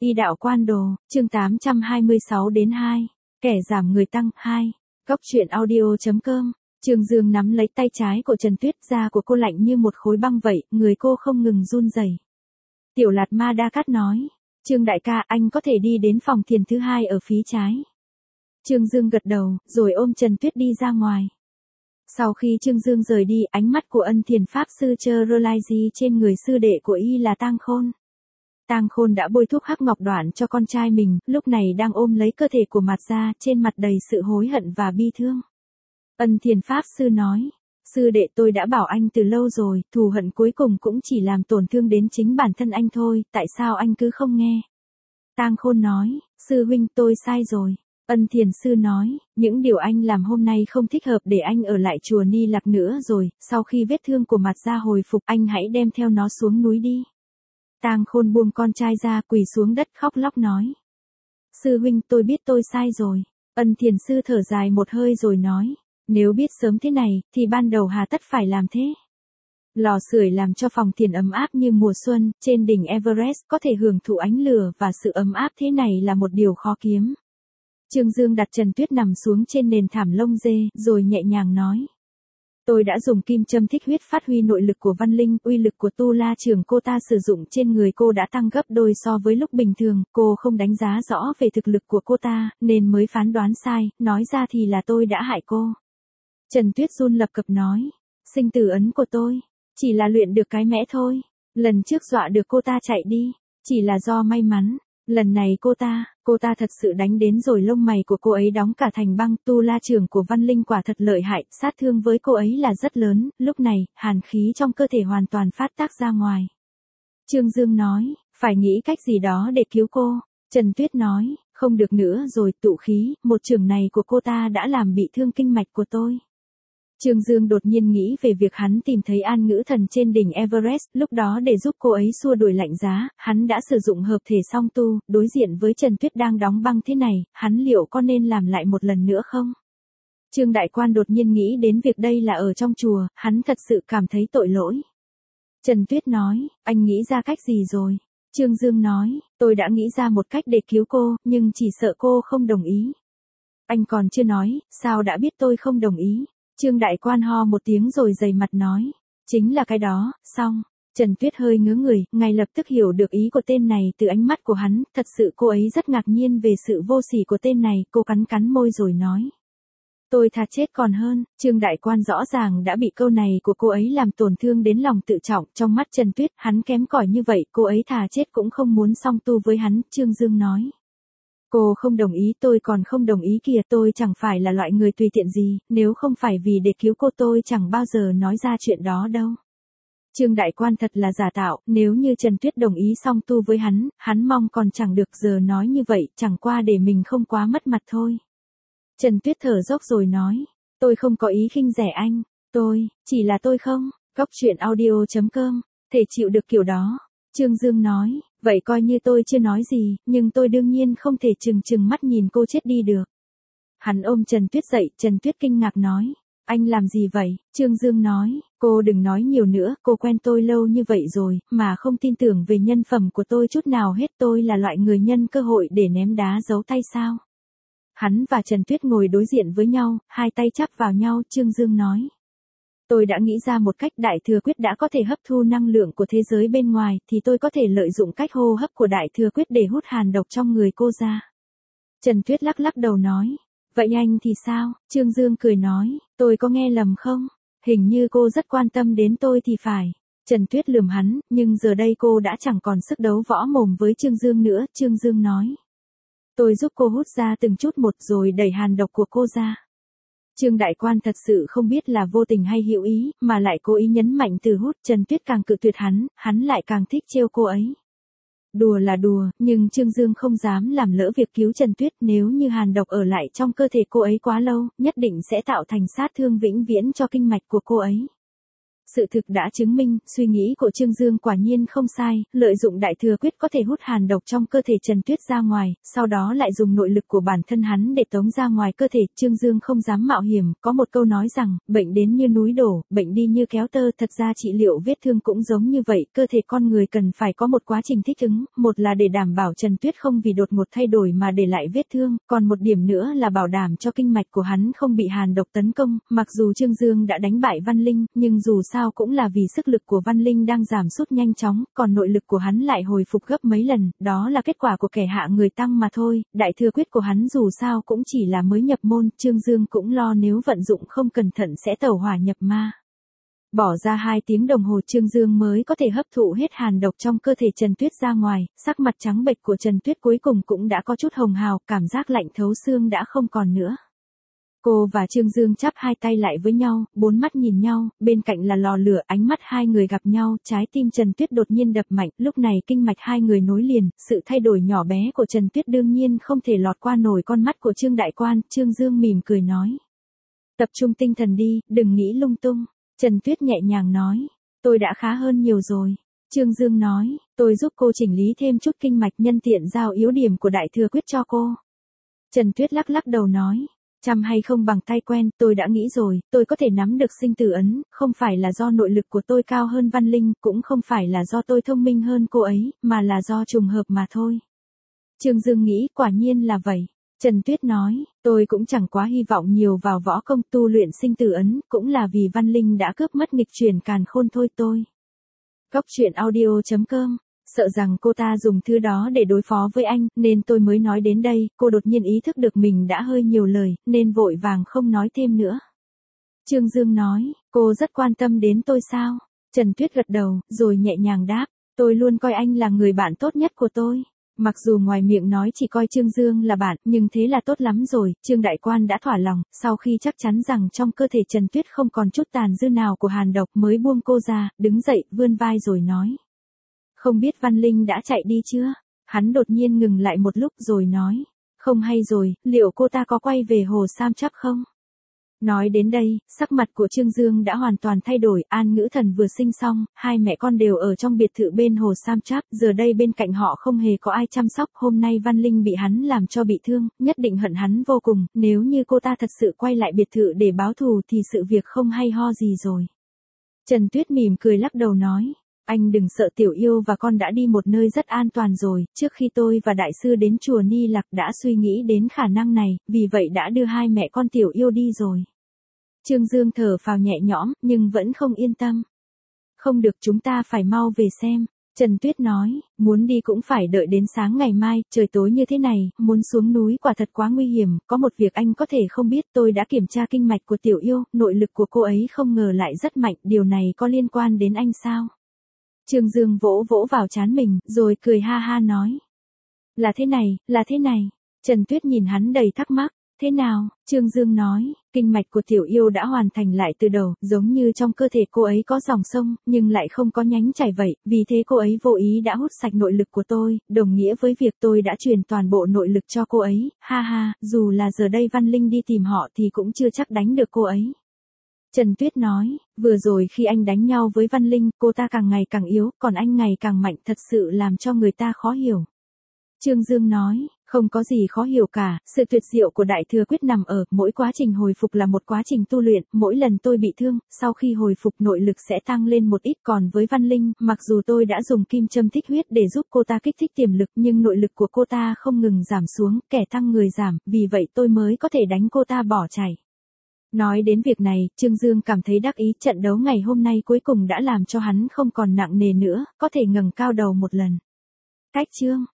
Y đạo quan đồ, chương 826 đến 2. Kẻ giảm người tăng 2. Góc truyện audio.com. Trương Dương nắm lấy tay trái của Trần Tuyết, da của cô lạnh như một khối băng vậy, người cô không ngừng run rẩy. Tiểu Lạt Ma Đa Cát nói, Trương đại ca, anh có thể đi đến phòng thiền thứ 2 ở phía trái. Trương Dương gật đầu, rồi ôm Trần Tuyết đi ra ngoài. Sau khi Trương Dương rời đi, ánh mắt của Ân Thiền Pháp Sư Chơ-rơ-lai-di trên người sư đệ của y là Tang Khôn. Tang Khôn đã bôi thuốc hắc ngọc đoạn cho con trai mình, lúc này đang ôm lấy cơ thể của Mạt Gia, trên mặt đầy sự hối hận và bi thương. Ân Thiền Pháp Sư nói, sư đệ, tôi đã bảo anh từ lâu rồi, thù hận cuối cùng cũng chỉ làm tổn thương đến chính bản thân anh thôi, tại sao anh cứ không nghe? Tang Khôn nói, sư huynh, tôi sai rồi. Ân Thiền Sư nói, những điều anh làm hôm nay không thích hợp để anh ở lại chùa Ni Lạc nữa rồi, sau khi vết thương của Mạt Gia hồi phục, anh hãy đem theo nó xuống núi đi. Tang Khôn buông con trai ra, quỳ xuống đất khóc lóc nói, sư huynh, tôi biết tôi sai rồi. Ân Thiền Sư thở dài một hơi rồi nói, nếu biết sớm thế này, thì ban đầu hà tất phải làm thế. Lò sưởi làm cho phòng thiền ấm áp như mùa xuân, trên đỉnh Everest có thể hưởng thụ ánh lửa và sự ấm áp thế này là một điều khó kiếm. Trương Dương đặt Trần Tuyết nằm xuống trên nền thảm lông dê, rồi nhẹ nhàng nói. Tôi đã dùng kim châm thích huyết phát huy nội lực của Văn Linh, uy lực của Tu La Trường cô ta sử dụng trên người cô đã tăng gấp đôi so với lúc bình thường, cô không đánh giá rõ về thực lực của cô ta, nên mới phán đoán sai, nói ra thì là tôi đã hại cô. Trần Tuyết run lập cập nói, sinh tử ấn của tôi, chỉ là luyện được cái mẽ thôi, lần trước dọa được cô ta chạy đi, chỉ là do may mắn. Lần này cô ta thật sự đánh đến rồi, lông mày của cô ấy đóng cả thành băng. Tu La Trường của Văn Linh quả thật lợi hại, sát thương với cô ấy là rất lớn. Lúc này, hàn khí trong cơ thể hoàn toàn phát tác ra ngoài. Trương Dương nói, phải nghĩ cách gì đó để cứu cô. Trần Tuyết nói, không được nữa rồi, tụ khí, một chưởng này của cô ta đã làm bị thương kinh mạch của tôi. Trương Dương đột nhiên nghĩ về việc hắn tìm thấy An Ngữ Thần trên đỉnh Everest, lúc đó để giúp cô ấy xua đuổi lạnh giá, hắn đã sử dụng hợp thể song tu, đối diện với Trần Tuyết đang đóng băng thế này, hắn liệu có nên làm lại một lần nữa không? Trương Đại Quan đột nhiên nghĩ đến việc đây là ở trong chùa, hắn thật sự cảm thấy tội lỗi. Trần Tuyết nói, anh nghĩ ra cách gì rồi? Trương Dương nói, tôi đã nghĩ ra một cách để cứu cô, nhưng chỉ sợ cô không đồng ý. Anh còn chưa nói, sao đã biết tôi không đồng ý? Trương Đại Quan ho một tiếng rồi dày mặt nói, chính là cái đó. Xong, Trần Tuyết hơi ngớ người, ngay lập tức hiểu được ý của tên này từ ánh mắt của hắn, thật sự cô ấy rất ngạc nhiên về sự vô sỉ của tên này, cô cắn cắn môi rồi nói. Tôi thà chết còn hơn. Trương Đại Quan rõ ràng đã bị câu này của cô ấy làm tổn thương đến lòng tự trọng, trong mắt Trần Tuyết, hắn kém cỏi như vậy, cô ấy thà chết cũng không muốn song tu với hắn. Trương Dương nói. Cô không đồng ý, tôi còn không đồng ý kìa, tôi chẳng phải là loại người tùy tiện gì, nếu không phải vì để cứu cô tôi chẳng bao giờ nói ra chuyện đó đâu. Trương Đại Quan thật là giả tạo, nếu như Trần Tuyết đồng ý song tu với hắn mong còn chẳng được, giờ nói như vậy, chẳng qua để mình không quá mất mặt thôi. Trần Tuyết thở dốc rồi nói, tôi không có ý khinh rẻ anh, chỉ là tôi không, góc truyện audio.com, thể chịu được kiểu đó. Trương Dương nói, vậy coi như tôi chưa nói gì, nhưng tôi đương nhiên không thể trừng mắt nhìn cô chết đi được. Hắn ôm Trần Tuyết dậy, Trần Tuyết kinh ngạc nói, anh làm gì vậy? Trương Dương nói, cô đừng nói nhiều nữa, cô quen tôi lâu như vậy rồi, mà không tin tưởng về nhân phẩm của tôi chút nào hết, tôi là loại người nhân cơ hội để ném đá giấu tay sao? Hắn và Trần Tuyết ngồi đối diện với nhau, hai tay chắp vào nhau. Trương Dương nói, tôi đã nghĩ ra một cách, Đại Thừa Quyết đã có thể hấp thu năng lượng của thế giới bên ngoài, thì tôi có thể lợi dụng cách hô hấp của Đại Thừa Quyết để hút hàn độc trong người cô ra. Trần Tuyết lắc lắc đầu nói, vậy anh thì sao? Trương Dương cười nói, tôi có nghe lầm không? Hình như cô rất quan tâm đến tôi thì phải. Trần Tuyết lườm hắn, nhưng giờ đây cô đã chẳng còn sức đấu võ mồm với Trương Dương nữa. Trương Dương nói, tôi giúp cô hút ra từng chút một rồi đẩy hàn độc của cô ra. Trương Đại Quan thật sự không biết là vô tình hay hữu ý, mà lại cố ý nhấn mạnh từ hút. Trần Tuyết càng cự tuyệt hắn lại càng thích trêu cô ấy. Đùa là đùa, nhưng Trương Dương không dám làm lỡ việc cứu Trần Tuyết, nếu như hàn độc ở lại trong cơ thể cô ấy quá lâu, nhất định sẽ tạo thành sát thương vĩnh viễn cho kinh mạch của cô ấy. Sự thực đã chứng minh, suy nghĩ của Trương Dương quả nhiên không sai, lợi dụng đại thừa quyết có thể hút hàn độc trong cơ thể Trần Tuyết ra ngoài, sau đó lại dùng nội lực của bản thân hắn để tống ra ngoài cơ thể. Trương Dương không dám mạo hiểm, có một câu nói rằng, bệnh đến như núi đổ, bệnh đi như kéo tơ. Thật ra trị liệu vết thương cũng giống như vậy, cơ thể con người cần phải có một quá trình thích ứng, một là để đảm bảo Trần Tuyết không vì đột ngột thay đổi mà để lại vết thương, còn một điểm nữa là bảo đảm cho kinh mạch của hắn không bị hàn độc tấn công. Mặc dù Trương Dương đã đánh bại Văn Linh, nhưng dù sao cũng là vì sức lực của Văn Linh đang giảm sút nhanh chóng, còn nội lực của hắn lại hồi phục gấp mấy lần, đó là kết quả của kẻ hạ người tăng mà thôi. Đại thừa quyết của hắn dù sao cũng chỉ là mới nhập môn, Trương Dương cũng lo nếu vận dụng không cẩn thận sẽ tẩu hỏa nhập ma. Bỏ ra 2 tiếng đồng hồ Trương Dương mới có thể hấp thụ hết hàn độc trong cơ thể Trần Tuyết ra ngoài, sắc mặt trắng bệch của Trần Tuyết cuối cùng cũng đã có chút hồng hào, cảm giác lạnh thấu xương đã không còn nữa. Cô và Trương Dương chắp hai tay lại với nhau, 4 mắt nhìn nhau, bên cạnh là lò lửa, ánh mắt hai người gặp nhau, trái tim Trần Tuyết đột nhiên đập mạnh, lúc này kinh mạch hai người nối liền, sự thay đổi nhỏ bé của Trần Tuyết đương nhiên không thể lọt qua nổi con mắt của Trương Đại Quan. Trương Dương mỉm cười nói: "Tập trung tinh thần đi, đừng nghĩ lung tung." Trần Tuyết nhẹ nhàng nói: "Tôi đã khá hơn nhiều rồi." Trương Dương nói: "Tôi giúp cô chỉnh lý thêm chút kinh mạch, nhân tiện giao yếu điểm của đại thừa quyết cho cô." Trần Tuyết lắc lắc đầu nói: "Chăm hay không bằng tay quen, tôi đã nghĩ rồi, tôi có thể nắm được sinh tử ấn, không phải là do nội lực của tôi cao hơn Văn Linh, cũng không phải là do tôi thông minh hơn cô ấy, mà là do trùng hợp mà thôi." Trương Dương nghĩ quả nhiên là vậy. Trần Tuyết nói: "Tôi cũng chẳng quá hy vọng nhiều vào võ công, tu luyện sinh tử ấn, cũng là vì Văn Linh đã cướp mất nghịch chuyển càn khôn thôi tôi." Góc truyện audio.com. Sợ rằng cô ta dùng thứ đó để đối phó với anh, nên tôi mới nói đến đây. Cô đột nhiên ý thức được mình đã hơi nhiều lời, nên vội vàng không nói thêm nữa. Trương Dương nói: "Cô rất quan tâm đến tôi sao?" Trần Tuyết gật đầu, rồi nhẹ nhàng đáp: "Tôi luôn coi anh là người bạn tốt nhất của tôi." Mặc dù ngoài miệng nói chỉ coi Trương Dương là bạn, nhưng thế là tốt lắm rồi. Trương Đại Quan đã thỏa lòng, sau khi chắc chắn rằng trong cơ thể Trần Tuyết không còn chút tàn dư nào của hàn độc mới buông cô ra, đứng dậy, vươn vai rồi nói: "Không biết Văn Linh đã chạy đi chưa?" Hắn đột nhiên ngừng lại một lúc rồi nói: "Không hay rồi, liệu cô ta có quay về Hồ Sam Trap không?" Nói đến đây, sắc mặt của Trương Dương đã hoàn toàn thay đổi. An Ngữ Thần vừa sinh xong, hai mẹ con đều ở trong biệt thự bên Hồ Sam Trap, giờ đây bên cạnh họ không hề có ai chăm sóc. Hôm nay Văn Linh bị hắn làm cho bị thương, nhất định hận hắn vô cùng, nếu như cô ta thật sự quay lại biệt thự để báo thù thì sự việc không hay ho gì rồi. Trần Tuyết mỉm cười lắc đầu nói: "Anh đừng sợ, Tiểu Yêu và con đã đi một nơi rất an toàn rồi, trước khi tôi và đại sư đến chùa Ni Lạc đã suy nghĩ đến khả năng này, vì vậy đã đưa hai mẹ con Tiểu Yêu đi rồi." Trương Dương thở phào nhẹ nhõm, nhưng vẫn không yên tâm. "Không được, chúng ta phải mau về xem." Trần Tuyết nói: "Muốn đi cũng phải đợi đến sáng ngày mai, trời tối như thế này, muốn xuống núi quả thật quá nguy hiểm. Có một việc anh có thể không biết, tôi đã kiểm tra kinh mạch của Tiểu Yêu, nội lực của cô ấy không ngờ lại rất mạnh, điều này có liên quan đến anh sao?" Trương Dương vỗ vỗ vào trán mình, rồi cười ha ha nói: Là thế này. Trần Tuyết nhìn hắn đầy thắc mắc: "Thế nào?" Trương Dương nói: "Kinh mạch của Tiểu Yêu đã hoàn thành lại từ đầu, giống như trong cơ thể cô ấy có dòng sông, nhưng lại không có nhánh chảy vậy, vì thế cô ấy vô ý đã hút sạch nội lực của tôi, đồng nghĩa với việc tôi đã truyền toàn bộ nội lực cho cô ấy, ha ha, dù là giờ đây Văn Linh đi tìm họ thì cũng chưa chắc đánh được cô ấy." Trần Tuyết nói: "Vừa rồi khi anh đánh nhau với Văn Linh, cô ta càng ngày càng yếu, còn anh ngày càng mạnh, thật sự làm cho người ta khó hiểu." Trương Dương nói: "Không có gì khó hiểu cả, sự tuyệt diệu của đại thừa quyết nằm ở, mỗi quá trình hồi phục là một quá trình tu luyện, mỗi lần tôi bị thương, sau khi hồi phục nội lực sẽ tăng lên một ít, còn với Văn Linh, mặc dù tôi đã dùng kim châm thích huyết để giúp cô ta kích thích tiềm lực, nhưng nội lực của cô ta không ngừng giảm xuống, kẻ tăng người giảm, vì vậy tôi mới có thể đánh cô ta bỏ chạy." Nói đến việc này, Trương Dương cảm thấy đắc ý, trận đấu ngày hôm nay cuối cùng đã làm cho hắn không còn nặng nề nữa, có thể ngẩng cao đầu một lần. Cách chương